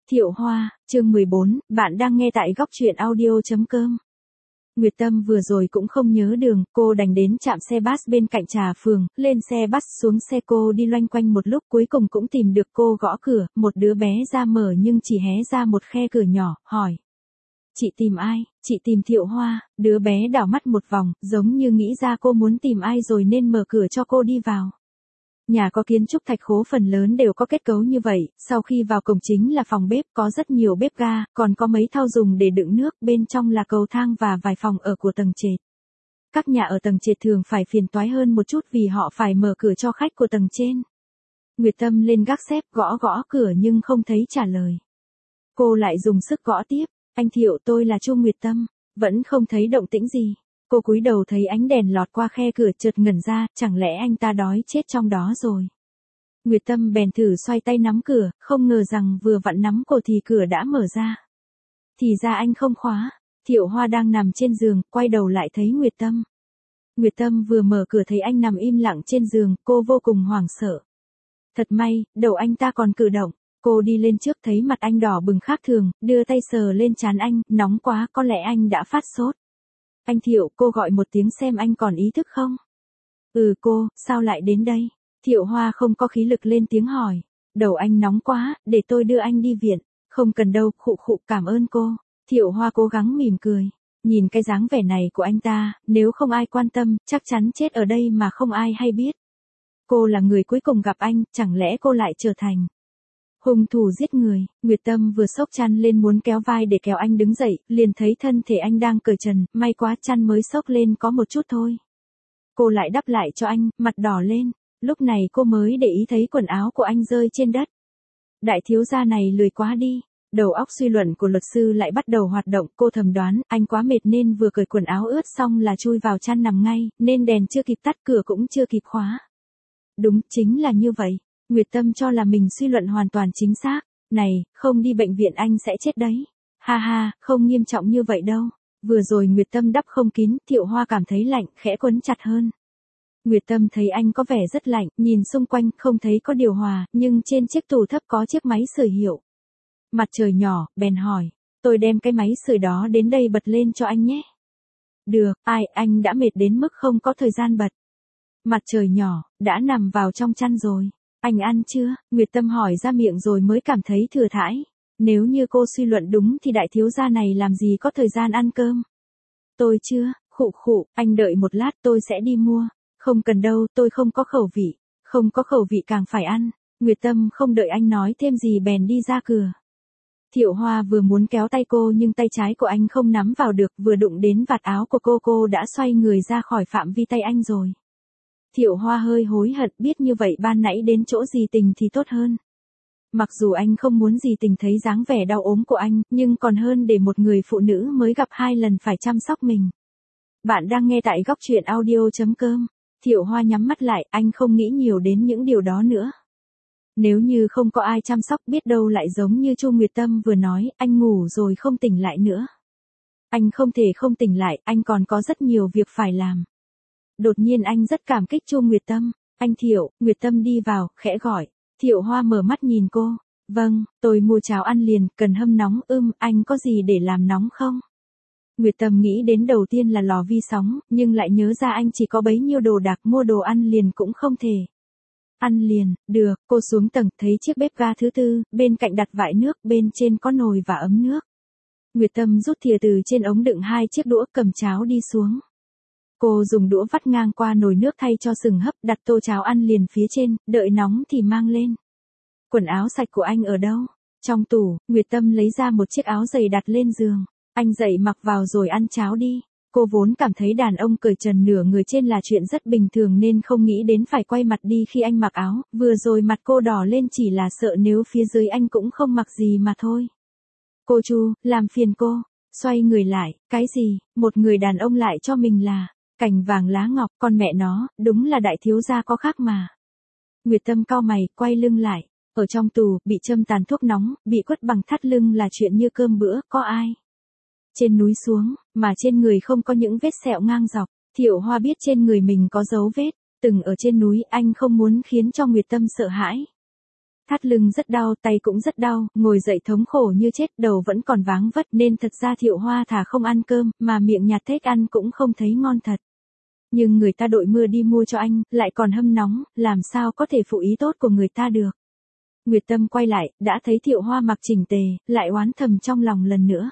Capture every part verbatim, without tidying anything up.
Thiệu Hoa, chương mười bốn, bạn đang nghe tại góc truyện audio chấm com. Nguyệt Tâm vừa rồi cũng không nhớ đường, cô đành đến trạm xe bus bên cạnh Trà Phường, lên xe bus xuống xe cô đi loanh quanh một lúc cuối cùng cũng tìm được cô gõ cửa, một đứa bé ra mở nhưng chỉ hé ra một khe cửa nhỏ, hỏi. Chị tìm ai? Chị tìm Thiệu Hoa, đứa bé đảo mắt một vòng, giống như nghĩ ra cô muốn tìm ai rồi nên mở cửa cho cô đi vào. Nhà có kiến trúc thạch khố phần lớn đều có kết cấu như vậy, sau khi vào cổng chính là phòng bếp, có rất nhiều bếp ga, còn có mấy thau dùng để đựng nước, bên trong là cầu thang và vài phòng ở của tầng trệt. Các nhà ở tầng trệt thường phải phiền toái hơn một chút vì họ phải mở cửa cho khách của tầng trên. Nguyệt Tâm lên gác xếp gõ gõ cửa nhưng không thấy trả lời. Cô lại dùng sức gõ tiếp, anh Thiệu tôi là Chu Nguyệt Tâm, vẫn không thấy động tĩnh gì. Cô cúi đầu thấy ánh đèn lọt qua khe cửa chợt ngẩn ra, chẳng lẽ anh ta đói chết trong đó rồi. Nguyệt Tâm bèn thử xoay tay nắm cửa, không ngờ rằng vừa vặn nắm cổ thì cửa đã mở ra. Thì ra anh không khóa, Thiệu Hoa đang nằm trên giường, quay đầu lại thấy Nguyệt Tâm. Nguyệt Tâm vừa mở cửa thấy anh nằm im lặng trên giường, cô vô cùng hoảng sợ. Thật may, đầu anh ta còn cử động, cô đi lên trước thấy mặt anh đỏ bừng khác thường, đưa tay sờ lên trán anh, nóng quá có lẽ anh đã phát sốt. Anh Thiệu, cô gọi một tiếng xem anh còn ý thức không? Ừ cô, sao lại đến đây? Thiệu Hoa không có khí lực lên tiếng hỏi. Đầu anh nóng quá, để tôi đưa anh đi viện. Không cần đâu, khụ khụ, cảm ơn cô. Thiệu Hoa cố gắng mỉm cười. Nhìn cái dáng vẻ này của anh ta, nếu không ai quan tâm, chắc chắn chết ở đây mà không ai hay biết. Cô là người cuối cùng gặp anh, chẳng lẽ cô lại trở thành hung thủ giết người? Nguyệt Tâm vừa xốc chăn lên muốn kéo vai để kéo anh đứng dậy, liền thấy thân thể anh đang cởi trần, may quá chăn mới xốc lên có một chút thôi. Cô lại đắp lại cho anh, mặt đỏ lên, lúc này cô mới để ý thấy quần áo của anh rơi trên đất. Đại thiếu gia này lười quá đi. Đầu óc suy luận của luật sư lại bắt đầu hoạt động, cô thầm đoán, anh quá mệt nên vừa cởi quần áo ướt xong là chui vào chăn nằm ngay, nên đèn chưa kịp tắt cửa cũng chưa kịp khóa. Đúng, chính là như vậy. Nguyệt Tâm cho là mình suy luận hoàn toàn chính xác. Này, không đi bệnh viện anh sẽ chết đấy. Ha ha, không nghiêm trọng như vậy đâu. Vừa rồi Nguyệt Tâm đắp không kín, Thiệu Hoa cảm thấy lạnh, khẽ quấn chặt hơn. Nguyệt Tâm thấy anh có vẻ rất lạnh, nhìn xung quanh không thấy có điều hòa, nhưng trên chiếc tủ thấp có chiếc máy sưởi hiệu. Mặt trời nhỏ, bèn hỏi, tôi đem cái máy sưởi đó đến đây bật lên cho anh nhé. Được, ai, anh đã mệt đến mức không có thời gian bật. Mặt trời nhỏ, đã nằm vào trong chăn rồi. Anh ăn chưa? Nguyệt Tâm hỏi ra miệng rồi mới cảm thấy thừa thãi. Nếu như cô suy luận đúng thì đại thiếu gia này làm gì có thời gian ăn cơm. Tôi chưa, khụ khụ, anh đợi một lát tôi sẽ đi mua. Không cần đâu, tôi không có khẩu vị. Không có khẩu vị càng phải ăn. Nguyệt Tâm không đợi anh nói thêm gì bèn đi ra cửa. Thiệu Hoa vừa muốn kéo tay cô nhưng tay trái của anh không nắm vào được, vừa đụng đến vạt áo của cô cô đã xoay người ra khỏi phạm vi tay anh rồi. Thiệu Hoa hơi hối hận, biết như vậy ban nãy đến chỗ dì Tình thì tốt hơn. Mặc dù anh không muốn dì Tình thấy dáng vẻ đau ốm của anh, nhưng còn hơn để một người phụ nữ mới gặp hai lần phải chăm sóc mình. Bạn đang nghe tại góc truyện audio chấm com. Thiệu Hoa nhắm mắt lại, anh không nghĩ nhiều đến những điều đó nữa. Nếu như không có ai chăm sóc biết đâu lại giống như Chu Nguyệt Tâm vừa nói, anh ngủ rồi không tỉnh lại nữa. Anh không thể không tỉnh lại, anh còn có rất nhiều việc phải làm. Đột nhiên anh rất cảm kích Chu Nguyệt Tâm. Anh Thiệu, Nguyệt Tâm đi vào, khẽ gọi. Thiệu Hoa mở mắt nhìn cô. Vâng, tôi mua cháo ăn liền, cần hâm nóng, ưm, anh có gì để làm nóng không? Nguyệt Tâm nghĩ đến đầu tiên là lò vi sóng, nhưng lại nhớ ra anh chỉ có bấy nhiêu đồ đạc, mua đồ ăn liền cũng không thể. Ăn liền, được, cô xuống tầng, thấy chiếc bếp ga thứ tư, bên cạnh đặt vại nước, bên trên có nồi và ấm nước. Nguyệt Tâm rút thìa từ trên ống đựng hai chiếc đũa, cầm cháo đi xuống. Cô dùng đũa vắt ngang qua nồi nước thay cho sừng hấp, đặt tô cháo ăn liền phía trên, đợi nóng thì mang lên. Quần áo sạch của anh ở đâu? Trong tủ, Nguyệt Tâm lấy ra một chiếc áo giày đặt lên giường. Anh dậy mặc vào rồi ăn cháo đi. Cô vốn cảm thấy đàn ông cởi trần nửa người trên là chuyện rất bình thường nên không nghĩ đến phải quay mặt đi khi anh mặc áo, vừa rồi mặt cô đỏ lên chỉ là sợ nếu phía dưới anh cũng không mặc gì mà thôi. Cô Chu, làm phiền cô. Xoay người lại, cái gì, một người đàn ông lại cho mình là cành vàng lá ngọc, con mẹ nó, đúng là đại thiếu gia có khác mà. Nguyệt Tâm cau mày, quay lưng lại, ở trong tù, bị châm tàn thuốc nóng, bị quất bằng thắt lưng là chuyện như cơm bữa, có ai? Trên núi xuống, mà trên người không có những vết sẹo ngang dọc, Thiệu Hoa biết trên người mình có dấu vết, từng ở trên núi anh không muốn khiến cho Nguyệt Tâm sợ hãi. Thắt lưng rất đau, tay cũng rất đau, ngồi dậy thống khổ như chết, đầu vẫn còn váng vất nên thật ra Thiệu Hoa thà không ăn cơm, mà miệng nhạt thích ăn cũng không thấy ngon thật. Nhưng người ta đội mưa đi mua cho anh, lại còn hâm nóng, làm sao có thể phụ ý tốt của người ta được. Nguyệt Tâm quay lại, đã thấy Thiệu Hoa mặc chỉnh tề, lại oán thầm trong lòng lần nữa.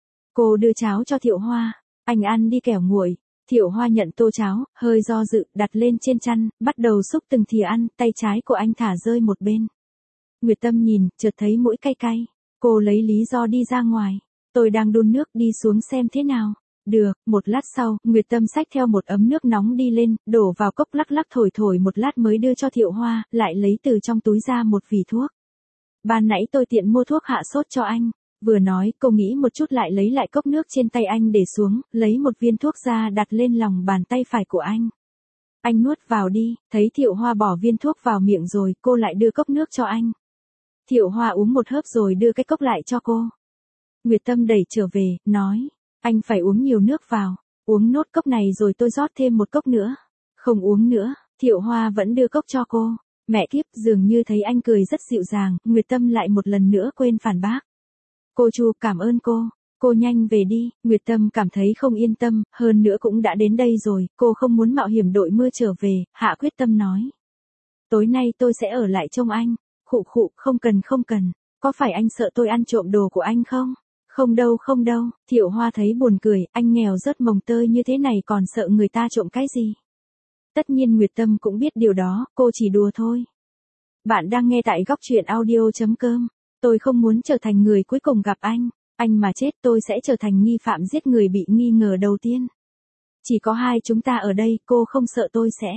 Cô đưa cháo cho Thiệu Hoa, anh ăn đi kẻo nguội. Thiệu Hoa nhận tô cháo, hơi do dự, đặt lên trên chăn, bắt đầu xúc từng thìa ăn, tay trái của anh thả rơi một bên. Nguyệt Tâm nhìn, chợt thấy mũi cay cay. Cô lấy lý do đi ra ngoài. Tôi đang đun nước, đi xuống xem thế nào. Được, một lát sau, Nguyệt Tâm xách theo một ấm nước nóng đi lên, đổ vào cốc lắc lắc thổi thổi một lát mới đưa cho Thiệu Hoa, lại lấy từ trong túi ra một vỉ thuốc. Ban nãy tôi tiện mua thuốc hạ sốt cho anh. Vừa nói, cô nghĩ một chút lại lấy lại cốc nước trên tay anh để xuống, lấy một viên thuốc ra đặt lên lòng bàn tay phải của anh. Anh nuốt vào đi, thấy Thiệu Hoa bỏ viên thuốc vào miệng rồi, cô lại đưa cốc nước cho anh. Thiệu Hoa uống một hớp rồi đưa cái cốc lại cho cô. Nguyệt Tâm đẩy trở về, nói, anh phải uống nhiều nước vào, uống nốt cốc này rồi tôi rót thêm một cốc nữa. Không uống nữa, Thiệu Hoa vẫn đưa cốc cho cô. Mẹ kiếp, dường như thấy anh cười rất dịu dàng, Nguyệt Tâm lại một lần nữa quên phản bác. Cô Chu, cảm ơn cô. Cô nhanh về đi. Nguyệt Tâm cảm thấy không yên tâm, hơn nữa cũng đã đến đây rồi, cô không muốn mạo hiểm đội mưa trở về, hạ quyết tâm nói. Tối nay tôi sẽ ở lại trông anh. Khụ khụ, không cần không cần. Có phải anh sợ tôi ăn trộm đồ của anh không? Không đâu không đâu. Thiệu Hoa thấy buồn cười, anh nghèo rớt mồng tơi như thế này còn sợ người ta trộm cái gì? Tất nhiên Nguyệt Tâm cũng biết điều đó, cô chỉ đùa thôi. Bạn đang nghe tại góc truyện audio chấm com. Tôi không muốn trở thành người cuối cùng gặp anh. Anh mà chết tôi sẽ trở thành nghi phạm giết người bị nghi ngờ đầu tiên. Chỉ có hai chúng ta ở đây, cô không sợ tôi sẽ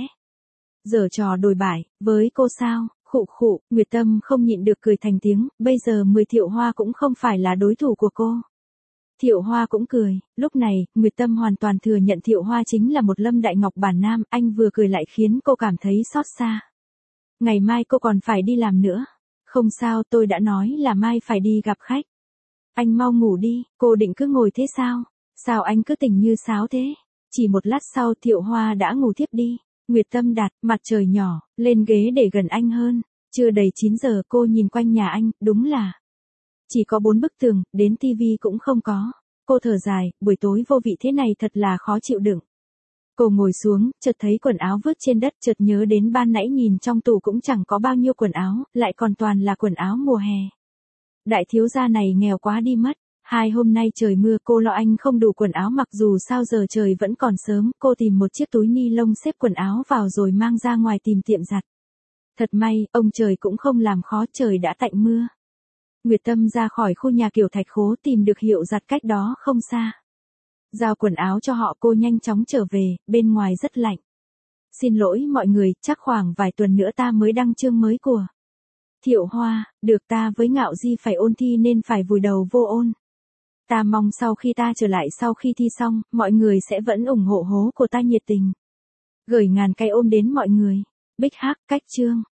giở trò đồi bại với cô sao? Khụ khụ, Nguyệt Tâm không nhịn được cười thành tiếng, bây giờ mười Thiệu Hoa cũng không phải là đối thủ của cô. Thiệu Hoa cũng cười, lúc này, Nguyệt Tâm hoàn toàn thừa nhận Thiệu Hoa chính là một Lâm Đại Ngọc bản nam, anh vừa cười lại khiến cô cảm thấy xót xa. Ngày mai cô còn phải đi làm nữa. Không sao, tôi đã nói là mai phải đi gặp khách. Anh mau ngủ đi, cô định cứ ngồi thế sao? Sao anh cứ tỉnh như sáo thế? Chỉ một lát sau Thiệu Hoa đã ngủ thiếp đi. Nguyệt Tâm đặt mặt trời nhỏ, lên ghế để gần anh hơn. Chưa đầy chín giờ cô nhìn quanh nhà anh, đúng là chỉ có bốn bức tường, đến tivi cũng không có. Cô thở dài, buổi tối vô vị thế này thật là khó chịu đựng. Cô ngồi xuống, chợt thấy quần áo vứt trên đất, chợt nhớ đến ban nãy nhìn trong tủ cũng chẳng có bao nhiêu quần áo, lại còn toàn là quần áo mùa hè. Đại thiếu gia này nghèo quá đi mất. Hai hôm nay trời mưa, cô lo anh không đủ quần áo mặc dù sao giờ trời vẫn còn sớm, cô tìm một chiếc túi ni lông xếp quần áo vào rồi mang ra ngoài tìm tiệm giặt. Thật may, ông trời cũng không làm khó, trời đã tạnh mưa. Nguyệt Tâm ra khỏi khu nhà kiểu thạch khố tìm được hiệu giặt cách đó không xa. Giao quần áo cho họ, cô nhanh chóng trở về, bên ngoài rất lạnh. Xin lỗi mọi người, chắc khoảng vài tuần nữa ta mới đăng chương mới của Thiệu Hoa, được ta với Ngạo Di phải ôn thi nên phải vùi đầu vô ôn. Ta mong sau khi ta trở lại sau khi thi xong, mọi người sẽ vẫn ủng hộ hố của ta nhiệt tình. Gửi ngàn cái ôm đến mọi người. Bích Hắc, cách chương.